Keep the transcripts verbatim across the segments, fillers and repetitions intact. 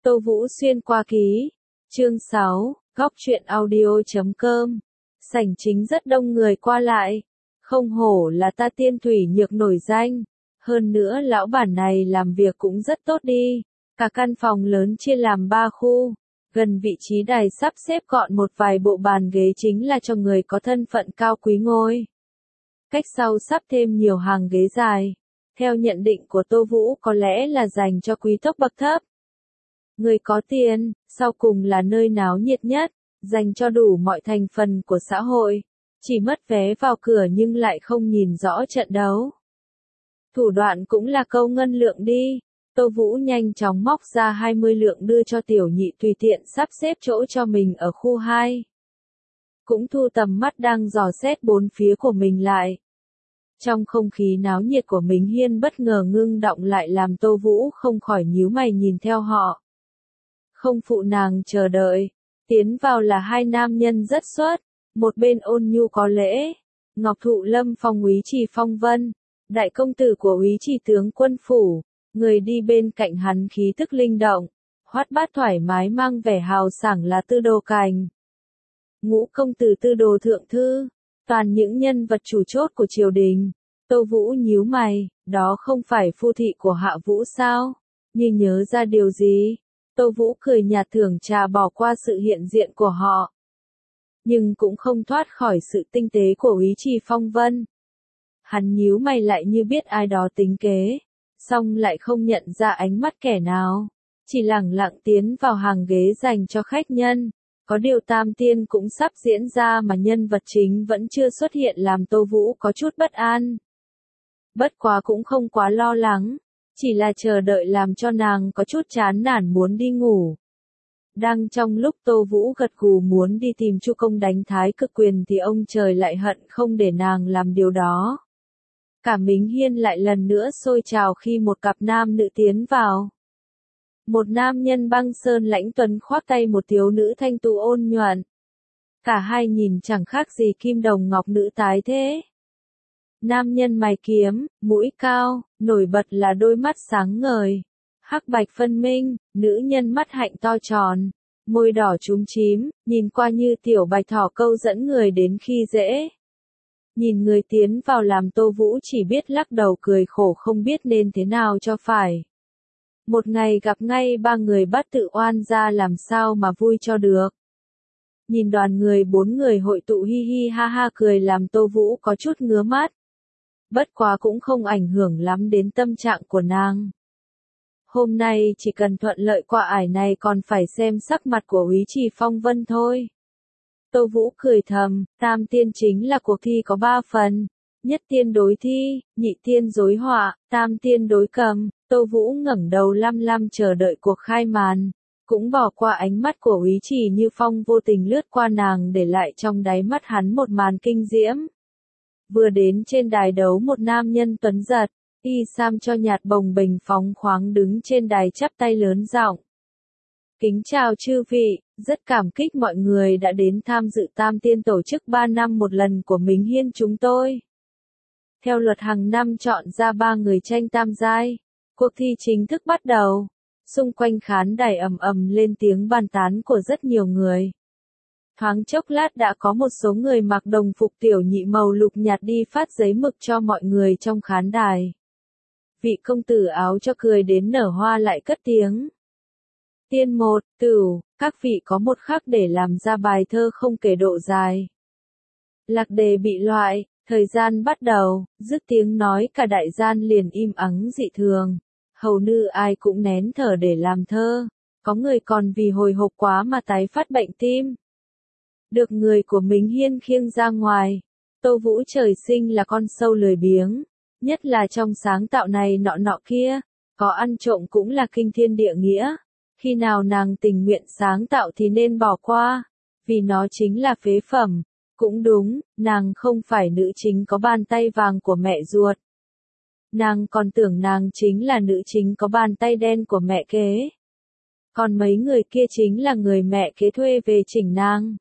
Tô Vũ xuyên qua ký. Chương sáu, góc truyện audio.com. Sảnh chính rất đông người qua lại. Không hổ là ta tiên thủy nhược nổi danh. Hơn nữa lão bản này làm việc cũng rất tốt đi. Cả căn phòng lớn chia làm ba khu. Gần vị trí đài sắp xếp gọn một vài bộ bàn ghế chính là cho người có thân phận cao quý ngồi. Cách sau sắp thêm nhiều hàng ghế dài. Theo nhận định của Tô Vũ có lẽ là dành cho quý tộc bậc thấp. Người có tiền, sau cùng là nơi náo nhiệt nhất, dành cho đủ mọi thành phần của xã hội. Chỉ mất vé vào cửa nhưng lại không nhìn rõ trận đấu. Thủ đoạn cũng là câu ngân lượng đi. Tô Vũ nhanh chóng móc ra hai mươi lượng đưa cho tiểu nhị tùy tiện sắp xếp chỗ cho mình ở khu hai. Cũng thu tầm mắt đang dò xét bốn phía của mình lại. Trong không khí náo nhiệt của mình Hiên bất ngờ ngưng động lại làm Tô Vũ không khỏi nhíu mày nhìn theo họ. Không phụ nàng chờ đợi, tiến vào là hai nam nhân rất xuất, một bên ôn nhu có lễ, Ngọc Thụ Lâm Phong úy Trì Phong Vân, đại công tử của úy Trì tướng quân phủ, người đi bên cạnh hắn khí tức linh động, hoạt bát thoải mái mang vẻ hào sảng là Tư Đồ Cành. Ngũ công tử Tư Đồ thượng thư, toàn những nhân vật chủ chốt của triều đình. Tô Vũ nhíu mày, đó không phải phu thị của Hạ Vũ sao? Như nhớ ra điều gì? Tô Vũ cười nhạt thưởng trà bỏ qua sự hiện diện của họ. Nhưng cũng không thoát khỏi sự tinh tế của úy Trì Phong Vân. Hắn nhíu mày lại như biết ai đó tính kế, song lại không nhận ra ánh mắt kẻ nào. Chỉ lẳng lặng tiến vào hàng ghế dành cho khách nhân. Có điều tam tiên cũng sắp diễn ra mà nhân vật chính vẫn chưa xuất hiện làm Tô Vũ có chút bất an. Bất quá cũng không quá lo lắng. Chỉ là chờ đợi làm cho nàng có chút chán nản muốn đi ngủ. Đang trong lúc Tô Vũ gật gù muốn đi tìm Chu Công đánh thái cực quyền thì ông trời lại hận không để nàng làm điều đó. Cả Mính Hiên lại lần nữa sôi trào khi một cặp nam nữ tiến vào. Một nam nhân băng sơn lãnh tuấn khoác tay một thiếu nữ thanh tú ôn nhuận. Cả hai nhìn chẳng khác gì kim đồng ngọc nữ tái thế. Nam nhân mày kiếm, mũi cao, nổi bật là đôi mắt sáng ngời, hắc bạch phân minh, nữ nhân mắt hạnh to tròn, môi đỏ chúm chím, nhìn qua như tiểu bạch thỏ câu dẫn người đến khi dễ. Nhìn người tiến vào làm Tô Vũ chỉ biết lắc đầu cười khổ không biết nên thế nào cho phải. Một ngày gặp ngay ba người bắt tự oan ra làm sao mà vui cho được. Nhìn đoàn người bốn người hội tụ hi hi ha ha cười làm Tô Vũ có chút ngứa mắt. Bất quá cũng không ảnh hưởng lắm đến tâm trạng của nàng. Hôm nay chỉ cần thuận lợi qua ải này còn phải xem sắc mặt của úy Trì Phong Vân thôi. Tô Vũ cười thầm, tam tiên chính là cuộc thi có ba phần. Nhất tiên đối thi, nhị tiên dối họa, tam tiên đối cầm. Tô Vũ ngẩng đầu lăm lăm chờ đợi cuộc khai màn. Cũng bỏ qua ánh mắt của úy Trì Như Phong vô tình lướt qua nàng để lại trong đáy mắt hắn một màn kinh diễm. Vừa đến trên đài đấu một nam nhân tuấn giật, y sam cho nhạt bồng bềnh phóng khoáng đứng trên đài chắp tay lớn giọng. Kính chào chư vị, rất cảm kích mọi người đã đến tham dự tam tiên tổ chức ba năm một lần của Mính Hiên chúng tôi. Theo luật hàng năm chọn ra ba người tranh tam giai, cuộc thi chính thức bắt đầu. Xung quanh khán đài ầm ầm lên tiếng bàn tán của rất nhiều người. Thoáng chốc lát đã có một số người mặc đồng phục tiểu nhị màu lục nhạt đi phát giấy mực cho mọi người trong khán đài. Vị công tử áo cho cười đến nở hoa lại cất tiếng. Tiên một, Tửu, các vị có một khắc để làm ra bài thơ không kể độ dài. Lạc đề bị loại, thời gian bắt đầu, dứt tiếng nói cả đại gian liền im ắng dị thường. Hầu nữ ai cũng nén thở để làm thơ, có người còn vì hồi hộp quá mà tái phát bệnh tim. Được người của Mính Hiên khiêng ra ngoài, Tô Vũ trời sinh là con sâu lười biếng, nhất là trong sáng tạo này nọ nọ kia, có ăn trộm cũng là kinh thiên địa nghĩa, khi nào nàng tình nguyện sáng tạo thì nên bỏ qua, vì nó chính là phế phẩm, cũng đúng, nàng không phải nữ chính có bàn tay vàng của mẹ ruột. Nàng còn tưởng nàng chính là nữ chính có bàn tay đen của mẹ kế. Còn mấy người kia chính là người mẹ kế thuê về chỉnh nàng.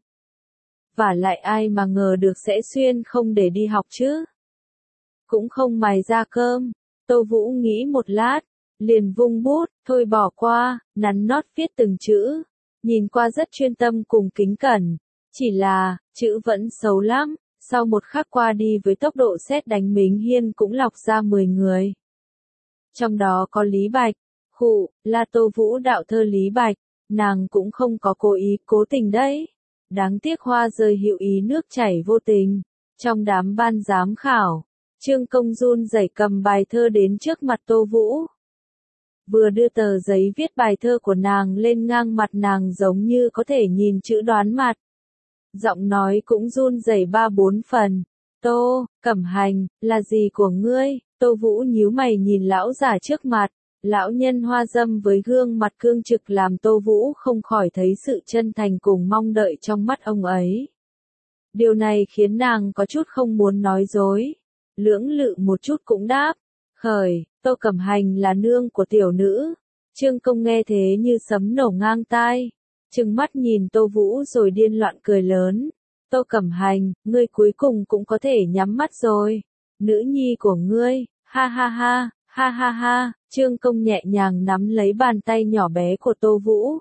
Và lại ai mà ngờ được sẽ xuyên không để đi học chứ. Cũng không mài ra cơm. Tô Vũ nghĩ một lát, liền vung bút, thôi bỏ qua, nắn nót viết từng chữ, nhìn qua rất chuyên tâm cùng kính cẩn, chỉ là, chữ vẫn xấu lắm, sau một khắc qua đi với tốc độ sét đánh Mính Hiên cũng lọc ra mười người. Trong đó có Lý Bạch, khụ, là Tô Vũ đạo thơ Lý Bạch, nàng cũng không có cố ý, cố tình đấy. Đáng tiếc hoa rơi hữu ý nước chảy vô tình. Trong đám ban giám khảo, Trương Công run rẩy cầm bài thơ đến trước mặt Tô Vũ. Vừa đưa tờ giấy viết bài thơ của nàng lên ngang mặt nàng giống như có thể nhìn chữ đoán mặt. Giọng nói cũng run rẩy ba bốn phần. Tô, Cẩm Hành, là gì của ngươi? Tô Vũ nhíu mày nhìn lão già trước mặt. Lão nhân hoa dâm với gương mặt cương trực làm Tô Vũ không khỏi thấy sự chân thành cùng mong đợi trong mắt ông ấy. Điều này khiến nàng có chút không muốn nói dối. Lưỡng lự một chút cũng đáp. Khởi, Tô Cẩm Hành là nương của tiểu nữ. Trương Công nghe thế như sấm nổ ngang tai. Trừng mắt nhìn Tô Vũ rồi điên loạn cười lớn. Tô Cẩm Hành, ngươi cuối cùng cũng có thể nhắm mắt rồi. Nữ nhi của ngươi, ha ha ha, ha ha ha. Trương Công nhẹ nhàng nắm lấy bàn tay nhỏ bé của Tô Vũ.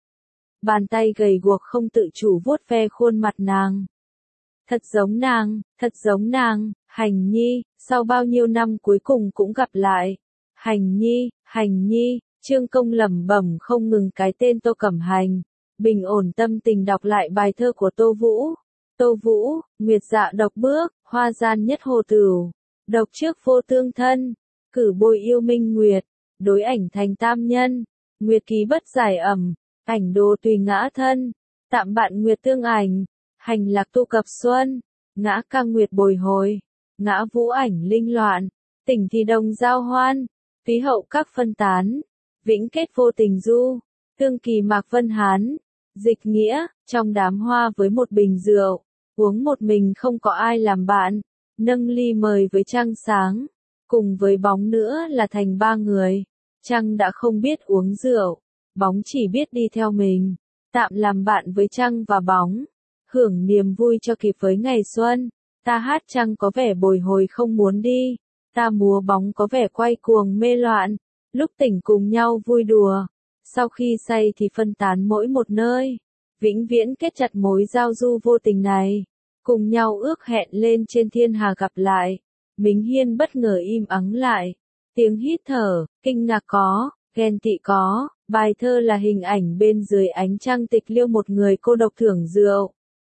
Bàn tay gầy guộc không tự chủ vuốt ve khuôn mặt nàng. Thật giống nàng, thật giống nàng, Hành Nhi, sau bao nhiêu năm cuối cùng cũng gặp lại. Hành Nhi, Hành Nhi, Trương Công lẩm bẩm không ngừng cái tên Tô Cẩm Hành. Bình ổn tâm tình đọc lại bài thơ của Tô Vũ. Tô Vũ, nguyệt dạ độc bước, hoa gian nhất hồ tửu. Độc trước vô tương thân, cử bồi yêu minh nguyệt, đối ảnh thành tam nhân. Nguyệt ký bất giải ẩm, ảnh đồ tùy ngã thân. Tạm bạn nguyệt tương ảnh, hành lạc tu cập xuân. Ngã ca nguyệt bồi hồi, ngã vũ ảnh linh loạn. Tỉnh thì đồng giao hoan, phí hậu các phân tán. Vĩnh kết vô tình du, tương kỳ mạc vân hán. Dịch nghĩa, trong đám hoa với một bình rượu, uống một mình không có ai làm bạn, nâng ly mời với trăng sáng, cùng với bóng nữa là thành ba người. Trăng đã không biết uống rượu, bóng chỉ biết đi theo mình, tạm làm bạn với trăng và bóng, hưởng niềm vui cho kịp với ngày xuân. Ta hát trăng có vẻ bồi hồi không muốn đi, ta múa bóng có vẻ quay cuồng mê loạn, lúc tỉnh cùng nhau vui đùa. Sau khi say thì phân tán mỗi một nơi, vĩnh viễn kết chặt mối giao du vô tình này, cùng nhau ước hẹn lên trên thiên hà gặp lại. Mính Hiên bất ngờ im ắng lại, tiếng hít thở, kinh ngạc có, ghen tị có, bài thơ là hình ảnh bên dưới ánh trăng tịch liêu một người cô độc thưởng rượu.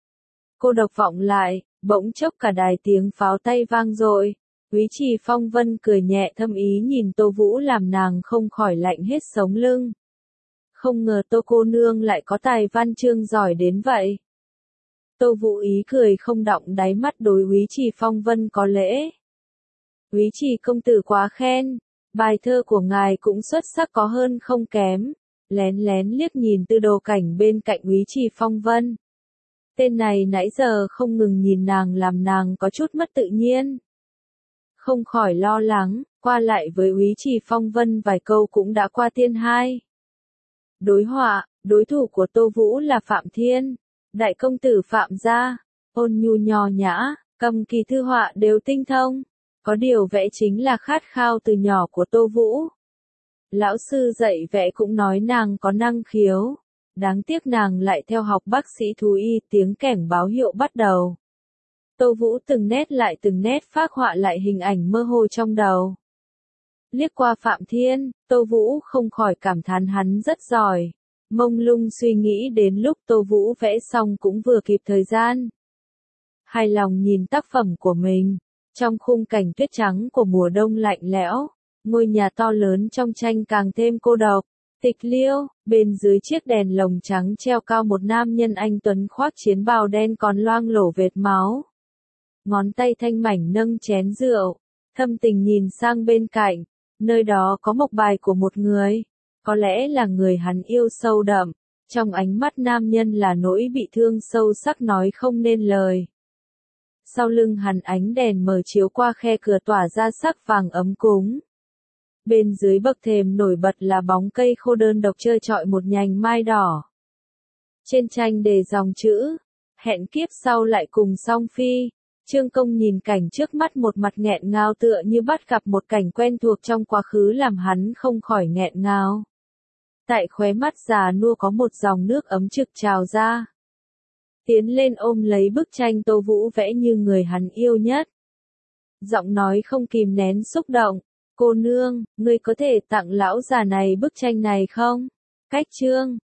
Cô độc vọng lại, bỗng chốc cả đài tiếng pháo tay vang dội. Úy Trì Phong Vân cười nhẹ thâm ý nhìn Tô Vũ làm nàng không khỏi lạnh hết sống lưng. Không ngờ Tô cô nương lại có tài văn chương giỏi đến vậy. Tô Vũ ý cười không đọng đáy mắt đối Úy Trì Phong Vân có lễ. Úy Trì công tử quá khen, bài thơ của ngài cũng xuất sắc có hơn không kém. Lén lén liếc nhìn Tư Đồ Cảnh bên cạnh Úy Trì Phong Vân. Tên này nãy giờ không ngừng nhìn nàng làm nàng có chút mất tự nhiên. Không khỏi lo lắng, qua lại với Úy Trì Phong Vân vài câu cũng đã qua tiên hai. Đối họa, đối thủ của Tô Vũ là Phạm Thiên, đại công tử Phạm gia, ôn nhu nho nhã, cầm kỳ thư họa đều tinh thông, có điều vẽ chính là khát khao từ nhỏ của Tô Vũ. Lão sư dạy vẽ cũng nói nàng có năng khiếu, đáng tiếc nàng lại theo học bác sĩ thú y, tiếng kẻng báo hiệu bắt đầu. Tô Vũ từng nét lại từng nét phác họa lại hình ảnh mơ hồ trong đầu. Liếc qua Phạm Thiên, Tô Vũ không khỏi cảm thán hắn rất giỏi. Mông lung suy nghĩ đến lúc Tô Vũ vẽ xong cũng vừa kịp thời gian. Hài lòng nhìn tác phẩm của mình. Trong khung cảnh tuyết trắng của mùa đông lạnh lẽo, ngôi nhà to lớn trong tranh càng thêm cô độc. Tịch liêu, bên dưới chiếc đèn lồng trắng treo cao một nam nhân anh tuấn khoác chiến bào đen còn loang lổ vệt máu. Ngón tay thanh mảnh nâng chén rượu, thâm tình nhìn sang bên cạnh, nơi đó có mộc bài của một người, có lẽ là người hắn yêu sâu đậm, trong ánh mắt nam nhân là nỗi bị thương sâu sắc nói không nên lời. Sau lưng hắn ánh đèn mờ chiếu qua khe cửa tỏa ra sắc vàng ấm cúng. Bên dưới bậc thềm nổi bật là bóng cây khô đơn độc trơ trọi một nhành mai đỏ. Trên tranh đề dòng chữ, hẹn kiếp sau lại cùng song phi. Trương Công nhìn cảnh trước mắt một mặt nghẹn ngào tựa như bắt gặp một cảnh quen thuộc trong quá khứ làm hắn không khỏi nghẹn ngào. Tại khóe mắt già nua có một dòng nước ấm trực trào ra. Tiến lên ôm lấy bức tranh Tô Vũ vẽ như người hắn yêu nhất. Giọng nói không kìm nén xúc động. Cô nương, ngươi có thể tặng lão già này bức tranh này không? Cách Trương